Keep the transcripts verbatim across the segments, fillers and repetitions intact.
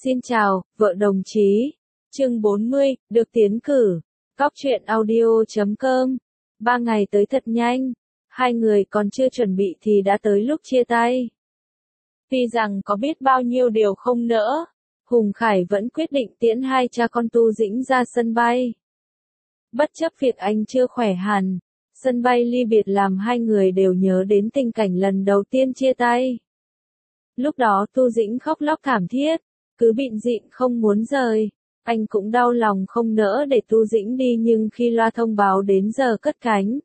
Xin chào, vợ đồng chí. Chương bốn mươi, được tiến cử. Cóc truyện audio chấm com. Ba ngày tới thật nhanh. Hai người còn chưa chuẩn bị thì đã tới lúc chia tay. Tuy rằng có biết bao nhiêu điều không nỡ, Hùng Khải vẫn quyết định tiễn hai cha con Tu Dĩnh ra sân bay. Bất chấp việc anh chưa khỏe hẳn, sân bay ly biệt làm hai người đều nhớ đến tình cảnh lần đầu tiên chia tay. Lúc đó Tu Dĩnh khóc lóc thảm thiết, cứ bịn dịn không muốn rời. Anh cũng đau lòng không nỡ để Tu Dĩnh đi, nhưng khi loa thông báo đến giờ cất cánh,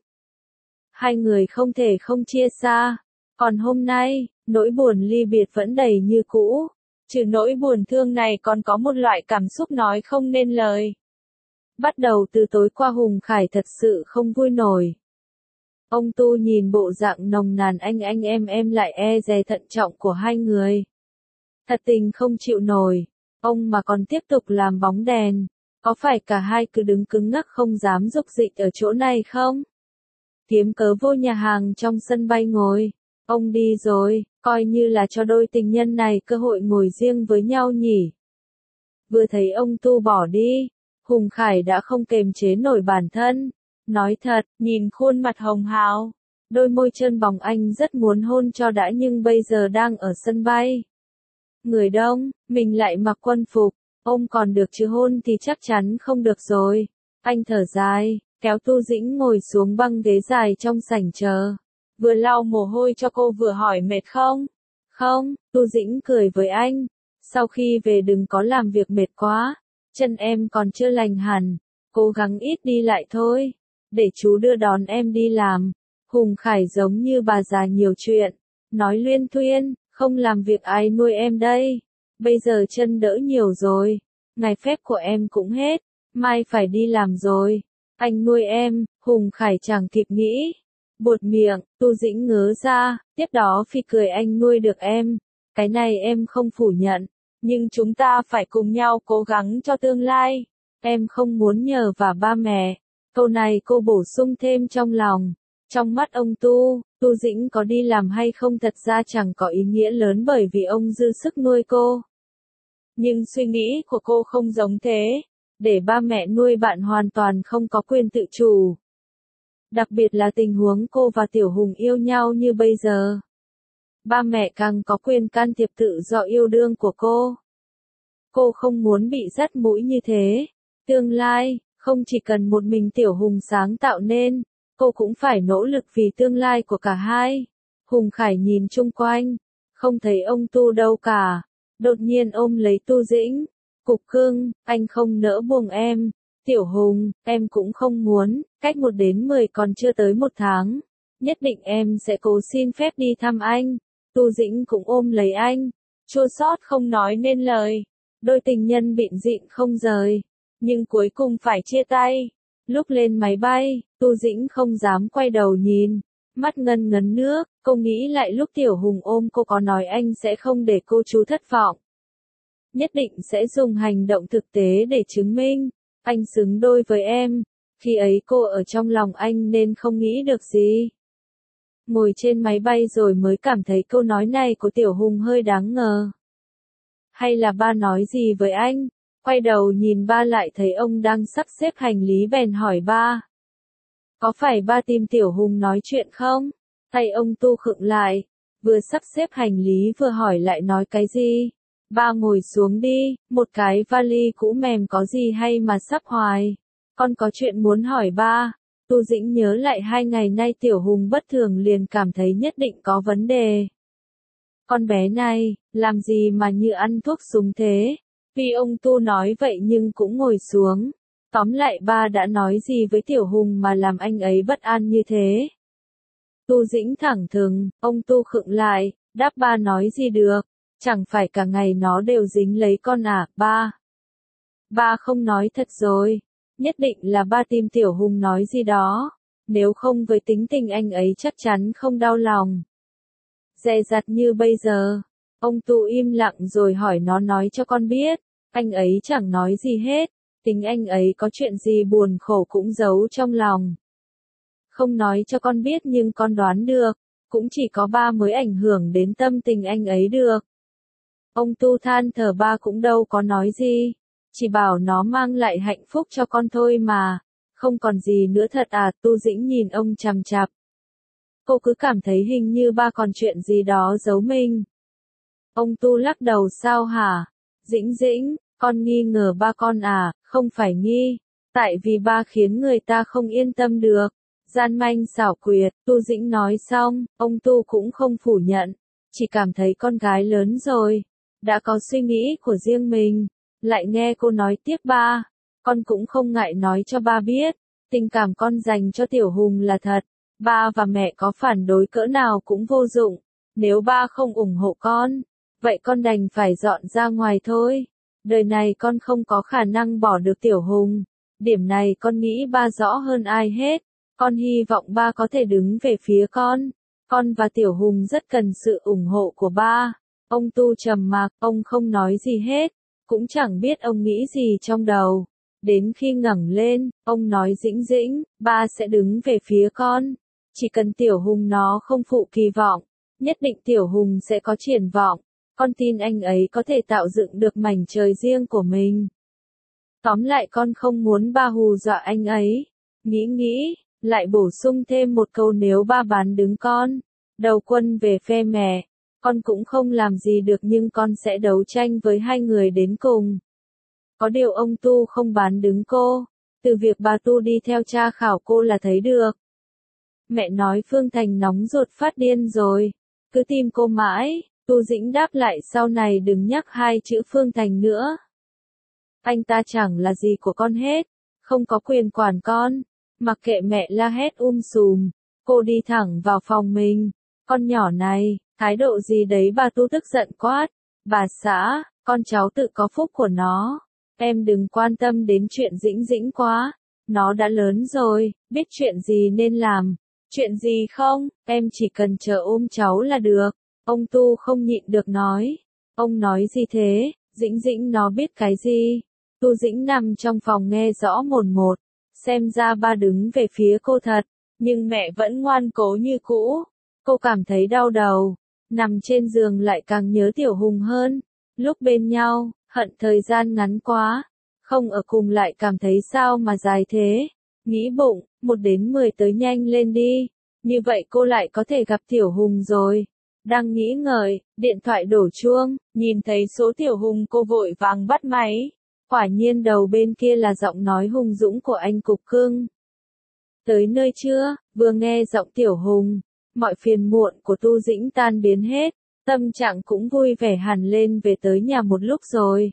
hai người không thể không chia xa. Còn hôm nay, nỗi buồn ly biệt vẫn đầy như cũ. Trừ nỗi buồn thương này còn có một loại cảm xúc nói không nên lời. Bắt đầu từ tối qua Hùng Khải thật sự không vui nổi. Ông Tu nhìn bộ dạng nồng nàn anh anh em em lại e dè thận trọng của hai người. Thật tình không chịu nổi. Ông mà còn tiếp tục làm bóng đèn, có phải cả hai cứ đứng cứng ngắc không dám rục rịch ở chỗ này không? Kiếm cớ vô nhà hàng trong sân bay ngồi. Ông đi rồi, coi như là cho đôi tình nhân này cơ hội ngồi riêng với nhau nhỉ. Vừa thấy ông Tu bỏ đi, Hùng Khải đã không kềm chế nổi bản thân. Nói thật, nhìn khuôn mặt hồng hào, đôi môi trơn bóng anh rất muốn hôn cho đã, nhưng bây giờ đang ở sân bay. Người đông, mình lại mặc quân phục, ông còn được chứ hôn thì chắc chắn không được rồi. Anh thở dài, kéo Tu Dĩnh ngồi xuống băng ghế dài trong sảnh chờ. Vừa lau mồ hôi cho cô vừa hỏi mệt không? Không, Tu Dĩnh cười với anh. Sau khi về đừng có làm việc mệt quá. Chân em còn chưa lành hẳn. Cố gắng ít đi lại thôi. Để chú đưa đón em đi làm. Hùng Khải giống như bà già nhiều chuyện. Nói luyên thuyên, không làm việc ai nuôi em đây. Bây giờ chân đỡ nhiều rồi. Ngày phép của em cũng hết. Mai phải đi làm rồi. Anh nuôi em, Hùng Khải chẳng kịp nghĩ. Buột miệng, Tu Dĩnh ngớ ra, tiếp đó phi cười anh nuôi được em. Cái này em không phủ nhận. Nhưng chúng ta phải cùng nhau cố gắng cho tương lai. Em không muốn nhờ vả ba mẹ. Câu này cô bổ sung thêm trong lòng. Trong mắt ông Tu, Tu Dĩnh có đi làm hay không thật ra chẳng có ý nghĩa lớn bởi vì ông dư sức nuôi cô. Nhưng suy nghĩ của cô không giống thế. Để ba mẹ nuôi bạn hoàn toàn không có quyền tự chủ. Đặc biệt là tình huống cô và Tiểu Hùng yêu nhau như bây giờ. Ba mẹ càng có quyền can thiệp tự do yêu đương của cô. Cô không muốn bị dắt mũi như thế. Tương lai, không chỉ cần một mình Tiểu Hùng sáng tạo nên, cô cũng phải nỗ lực vì tương lai của cả hai. Hùng Khải nhìn chung quanh, không thấy ông Tu đâu cả. Đột nhiên ôm lấy Tu Dĩnh. Cục cưng, anh không nỡ buông em. Tiểu Hùng, em cũng không muốn, cách một đến mười còn chưa tới một tháng. Nhất định em sẽ cố xin phép đi thăm anh. Tu Dĩnh cũng ôm lấy anh. Chua xót không nói nên lời. Đôi tình nhân bịn dịn không rời. Nhưng cuối cùng phải chia tay. Lúc lên máy bay, Tu Dĩnh không dám quay đầu nhìn. Mắt ngân ngấn nước, cô nghĩ lại lúc Tiểu Hùng ôm cô có nói anh sẽ không để cô chú thất vọng. Nhất định sẽ dùng hành động thực tế để chứng minh. Anh xứng đôi với em. Khi ấy cô ở trong lòng anh nên không nghĩ được gì. Ngồi trên máy bay rồi mới cảm thấy câu nói này của Tiểu Hùng hơi đáng ngờ. Hay là ba nói gì với anh? Quay đầu nhìn ba lại thấy ông đang sắp xếp hành lý bèn hỏi ba. Có phải ba tìm Tiểu Hùng nói chuyện không? Tay ông Tu khựng lại. Vừa sắp xếp hành lý vừa hỏi lại nói cái gì? Ba ngồi xuống đi, một cái vali cũ mềm có gì hay mà sắp hoài. Con có chuyện muốn hỏi ba. Tu Dĩnh nhớ lại hai ngày nay Tiểu Hùng bất thường liền cảm thấy nhất định có vấn đề. Con bé này, làm gì mà như ăn thuốc súng thế? Vì ông Tu nói vậy nhưng cũng ngồi xuống. Tóm lại ba đã nói gì với Tiểu Hùng mà làm anh ấy bất an như thế? Tu Dĩnh thẳng thừng, ông Tu khựng lại, đáp ba nói gì được. Chẳng phải cả ngày nó đều dính lấy con à, ba. Ba không nói thật rồi. Nhất định là ba tìm Tiểu Hùng nói gì đó. Nếu không với tính tình anh ấy chắc chắn không đau lòng. Dè dặt như bây giờ. Ông Tu im lặng rồi hỏi nó nói cho con biết. Anh ấy chẳng nói gì hết. Tính anh ấy có chuyện gì buồn khổ cũng giấu trong lòng. Không nói cho con biết nhưng con đoán được. Cũng chỉ có ba mới ảnh hưởng đến tâm tình anh ấy được. Ông Tu than thở ba cũng đâu có nói gì. Chỉ bảo nó mang lại hạnh phúc cho con thôi mà. Không còn gì nữa thật à, Tu Dĩnh nhìn ông chằm chằm. Cô cứ cảm thấy hình như ba còn chuyện gì đó giấu mình. Ông Tu lắc đầu sao hả? Dĩnh Dĩnh, con nghi ngờ ba con à, không phải nghi. Tại vì ba khiến người ta không yên tâm được. Gian manh xảo quyệt, Tu Dĩnh nói xong, ông Tu cũng không phủ nhận. Chỉ cảm thấy con gái lớn rồi. Đã có suy nghĩ của riêng mình. Lại nghe cô nói tiếp ba. Con cũng không ngại nói cho ba biết. Tình cảm con dành cho Tiểu Hùng là thật. Ba và mẹ có phản đối cỡ nào cũng vô dụng. Nếu ba không ủng hộ con, vậy con đành phải dọn ra ngoài thôi. Đời này con không có khả năng bỏ được Tiểu Hùng. Điểm này con nghĩ ba rõ hơn ai hết. Con hy vọng ba có thể đứng về phía con. Con và Tiểu Hùng rất cần sự ủng hộ của ba. Ông Tu trầm mặc, ông không nói gì hết. Cũng chẳng biết ông nghĩ gì trong đầu. Đến khi ngẩng lên, ông nói Dĩnh Dĩnh, ba sẽ đứng về phía con. Chỉ cần Tiểu Hùng nó không phụ kỳ vọng, nhất định Tiểu Hùng sẽ có triển vọng. Con tin anh ấy có thể tạo dựng được mảnh trời riêng của mình. Tóm lại con không muốn ba hù dọa anh ấy. Nghĩ nghĩ, lại bổ sung thêm một câu nếu ba bán đứng con. Đầu quân về phe mẹ. Con cũng không làm gì được nhưng con sẽ đấu tranh với hai người đến cùng. Có điều ông Tu không bán đứng cô. Từ việc bà Tu đi theo tra khảo cô là thấy được. Mẹ nói Phương Thành nóng ruột phát điên rồi. Cứ tìm cô mãi. Tu Dĩnh đáp lại sau này đừng nhắc hai chữ Phương Thành nữa. Anh ta chẳng là gì của con hết. Không có quyền quản con. Mặc kệ mẹ la hét um sùm. Cô đi thẳng vào phòng mình. Con nhỏ này, thái độ gì đấy bà Tu tức giận quát. Bà xã, con cháu tự có phúc của nó. Em đừng quan tâm đến chuyện Dĩnh Dĩnh quá. Nó đã lớn rồi, biết chuyện gì nên làm. Chuyện gì không, em chỉ cần chờ ôm cháu là được. Ông Tu không nhịn được nói. Ông nói gì thế, Dĩnh Dĩnh nó biết cái gì? Tu Dĩnh nằm trong phòng nghe rõ mồn một. Xem ra ba đứng về phía cô thật. Nhưng mẹ vẫn ngoan cố như cũ. Cô cảm thấy đau đầu. Nằm trên giường lại càng nhớ Tiểu Hùng hơn. Lúc bên nhau, hận thời gian ngắn quá. Không ở cùng lại cảm thấy sao mà dài thế. Nghĩ bụng, một đến mười tới nhanh lên đi. Như vậy cô lại có thể gặp Tiểu Hùng rồi. Đang nghĩ ngợi, điện thoại đổ chuông, nhìn thấy số Tiểu Hùng cô vội vàng bắt máy. Quả nhiên đầu bên kia là giọng nói hùng dũng của anh Cục Cưng. Tới nơi chưa, vừa nghe giọng Tiểu Hùng, mọi phiền muộn của Tu Dĩnh tan biến hết, tâm trạng cũng vui vẻ hẳn lên về tới nhà một lúc rồi.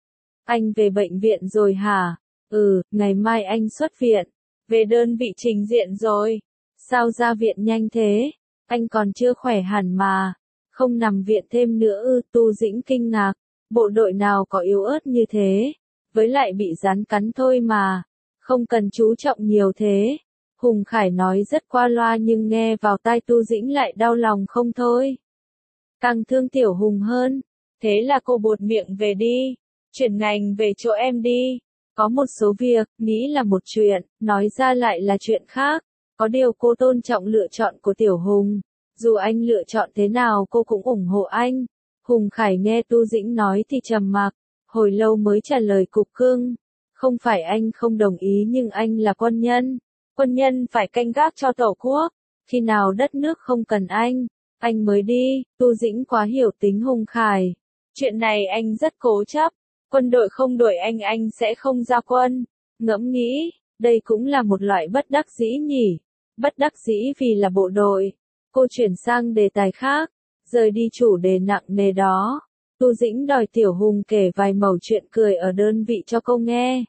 Anh về bệnh viện rồi hả? Ừ, ngày mai anh xuất viện. Về đơn vị trình diện rồi. Sao ra viện nhanh thế? Anh còn chưa khỏe hẳn mà. Không nằm viện thêm nữa ư? Tu Dĩnh kinh ngạc. Bộ đội nào có yếu ớt như thế? Với lại bị rắn cắn thôi mà. Không cần chú trọng nhiều thế. Hùng Khải nói rất qua loa nhưng nghe vào tai Tu Dĩnh lại đau lòng không thôi. Càng thương Tiểu Hùng hơn. Thế là cô buột miệng về đi. Chuyển ngành về chỗ em đi. Có một số việc, nghĩ là một chuyện, nói ra lại là chuyện khác. Có điều cô tôn trọng lựa chọn của Tiểu Hùng. Dù anh lựa chọn thế nào cô cũng ủng hộ anh. Hùng Khải nghe Tu Dĩnh nói thì trầm mặc. Hồi lâu mới trả lời Cục Cưng. Không phải anh không đồng ý nhưng anh là quân nhân. Quân nhân phải canh gác cho Tổ quốc. Khi nào đất nước không cần anh, anh mới đi. Tu Dĩnh quá hiểu tính Hùng Khải. Chuyện này anh rất cố chấp. Quân đội không đuổi anh anh sẽ không ra quân. Ngẫm nghĩ, đây cũng là một loại bất đắc dĩ nhỉ. Bất đắc dĩ vì là bộ đội. Cô chuyển sang đề tài khác, rời đi chủ đề nặng nề đó. Tu Dĩnh đòi Tiểu Hùng kể vài mẩu chuyện cười ở đơn vị cho cô nghe.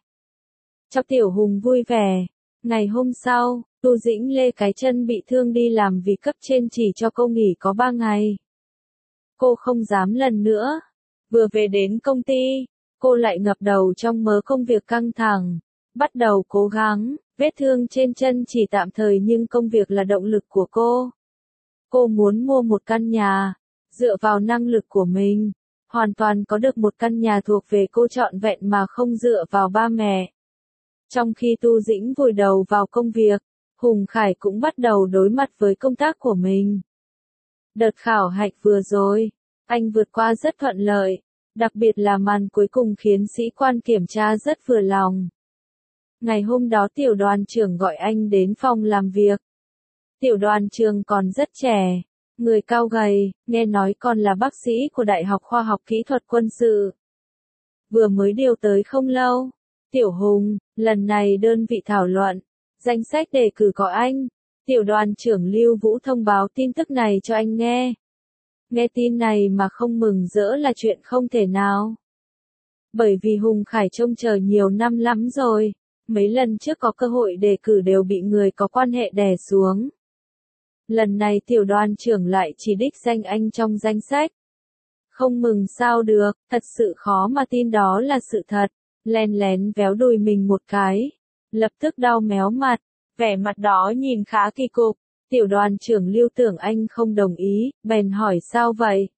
Cho Tiểu Hùng vui vẻ. Ngày hôm sau, Tu Dĩnh lê cái chân bị thương đi làm vì cấp trên chỉ cho cô nghỉ có ba ngày. Cô không dám lần nữa. Vừa về đến công ty, cô lại ngập đầu trong mớ công việc căng thẳng. Bắt đầu cố gắng, vết thương trên chân chỉ tạm thời nhưng công việc là động lực của cô. Cô muốn mua một căn nhà, dựa vào năng lực của mình, hoàn toàn có được một căn nhà thuộc về cô trọn vẹn mà không dựa vào ba mẹ. Trong khi Tu Dĩnh vùi đầu vào công việc, Hùng Khải cũng bắt đầu đối mặt với công tác của mình. Đợt khảo hạch vừa rồi, Anh vượt qua rất thuận lợi, đặc biệt là màn cuối cùng khiến sĩ quan kiểm tra rất vừa lòng. Ngày hôm đó tiểu đoàn trưởng gọi anh đến phòng làm việc. Tiểu đoàn trưởng còn rất trẻ, người cao gầy, nghe nói còn là bác sĩ của Đại học Khoa học Kỹ thuật Quân sự. Vừa mới điều tới không lâu. Tiểu Hùng, lần này đơn vị thảo luận, danh sách đề cử có anh. Tiểu đoàn trưởng Lưu Vũ thông báo tin tức này cho anh nghe. Nghe tin này mà không mừng rỡ là chuyện không thể nào. Bởi vì Hùng Khải trông chờ nhiều năm lắm rồi, mấy lần trước có cơ hội đề cử đều bị người có quan hệ đè xuống. Lần này tiểu đoàn trưởng lại chỉ đích danh anh trong danh sách. Không mừng sao được, thật sự khó mà tin đó là sự thật. Len lén véo đùi mình một cái, lập tức đau méo mặt, vẻ mặt đó nhìn khá kỳ cục. Tiểu đoàn trưởng Lưu tưởng anh không đồng ý, bèn hỏi sao vậy?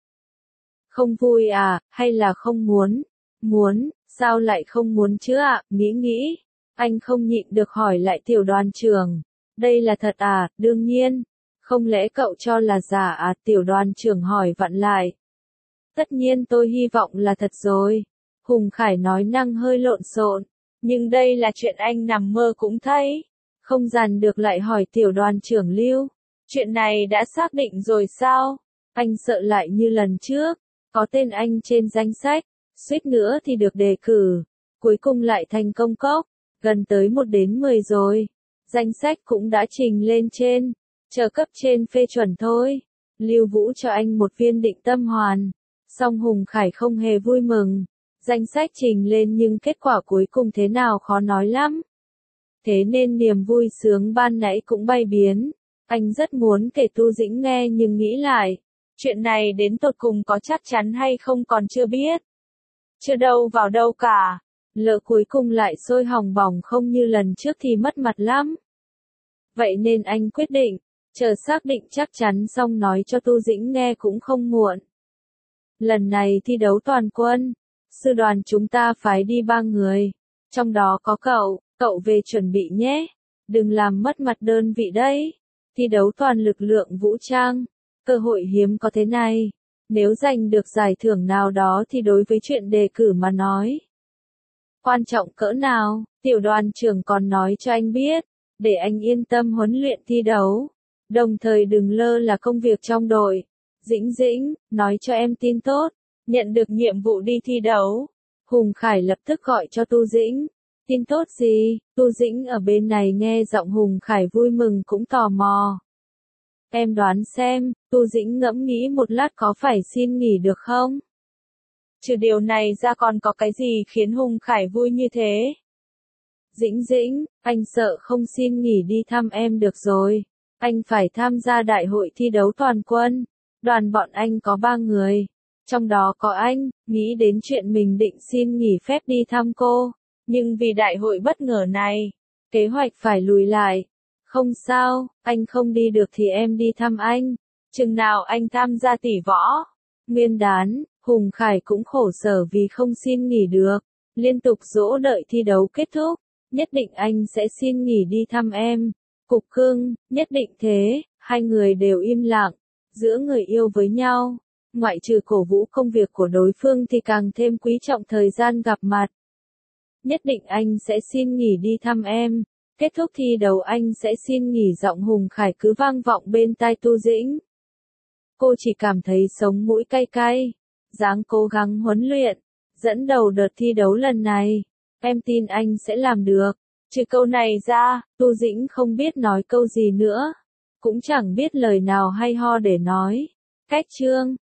Không vui à, hay là không muốn? Muốn, sao lại không muốn chứ ạ, à? Nghĩ nghĩ, anh không nhịn được hỏi lại tiểu đoàn trưởng. Đây là thật à, đương nhiên. Không lẽ cậu cho là giả à, tiểu đoàn trưởng hỏi vặn lại. Tất nhiên tôi hy vọng là thật rồi. Hùng Khải nói năng hơi lộn xộn, nhưng đây là chuyện anh nằm mơ cũng thấy. Không dằn được lại hỏi tiểu đoàn trưởng Lưu, chuyện này đã xác định rồi sao? Anh sợ lại như lần trước, có tên anh trên danh sách, suýt nữa thì được đề cử, cuối cùng lại thành công cốc, gần tới một đến mười rồi. Danh sách cũng đã trình lên trên, chờ cấp trên phê chuẩn thôi. Lưu Vũ cho anh một viên định tâm hoàn, song Hùng Khải không hề vui mừng. Danh sách trình lên nhưng kết quả cuối cùng thế nào khó nói lắm. Thế nên niềm vui sướng ban nãy cũng bay biến. Anh rất muốn kể Tu Dĩnh nghe nhưng nghĩ lại, chuyện này đến tột cùng có chắc chắn hay không còn chưa biết. Chưa đâu vào đâu cả. Lỡ cuối cùng lại sôi hỏng bỏng không như lần trước thì mất mặt lắm. Vậy nên anh quyết định, chờ xác định chắc chắn xong nói cho Tu Dĩnh nghe cũng không muộn. Lần này thi đấu toàn quân, sư đoàn chúng ta phái đi ba người, trong đó có cậu, cậu về chuẩn bị nhé, đừng làm mất mặt đơn vị đấy. Thi đấu toàn lực lượng vũ trang, cơ hội hiếm có thế này, nếu giành được giải thưởng nào đó thì đối với chuyện đề cử mà nói. Quan trọng cỡ nào, tiểu đoàn trưởng còn nói cho anh biết, để anh yên tâm huấn luyện thi đấu, đồng thời đừng lơ là công việc trong đội. Dĩnh Dĩnh, nói cho em tin tốt, nhận được nhiệm vụ đi thi đấu. Hùng Khải lập tức gọi cho Tu Dĩnh. Tin tốt gì? Tu Dĩnh ở bên này nghe giọng Hùng Khải vui mừng cũng tò mò. Em đoán xem, Tu Dĩnh ngẫm nghĩ một lát có phải xin nghỉ được không? Trừ điều này ra còn có cái gì khiến Hùng Khải vui như thế? Dĩnh Dĩnh, anh sợ không xin nghỉ đi thăm em được rồi. Anh phải tham gia đại hội thi đấu toàn quân. Đoàn bọn anh có ba người. Trong đó có anh, nghĩ đến chuyện mình định xin nghỉ phép đi thăm cô. Nhưng vì đại hội bất ngờ này, kế hoạch phải lùi lại. Không sao, anh không đi được thì em đi thăm anh. Chừng nào anh tham gia tỷ võ. Nguyên đán, Hùng Khải cũng khổ sở vì không xin nghỉ được. Liên tục dỗ đợi thi đấu kết thúc. Nhất định anh sẽ xin nghỉ đi thăm em. Cục Cưng, nhất định thế, hai người đều im lặng. Giữa người yêu với nhau, ngoại trừ cổ vũ công việc của đối phương thì càng thêm quý trọng thời gian gặp mặt. Nhất định anh sẽ xin nghỉ đi thăm em. Kết thúc thi đấu anh sẽ xin nghỉ, giọng Hùng Khải cứ vang vọng bên tai Tu Dĩnh. Cô chỉ cảm thấy sống mũi cay cay. Dáng cố gắng huấn luyện, dẫn đầu đợt thi đấu lần này. Em tin anh sẽ làm được. Trừ câu này ra, Tu Dĩnh không biết nói câu gì nữa. Cũng chẳng biết lời nào hay ho để nói. Cách chương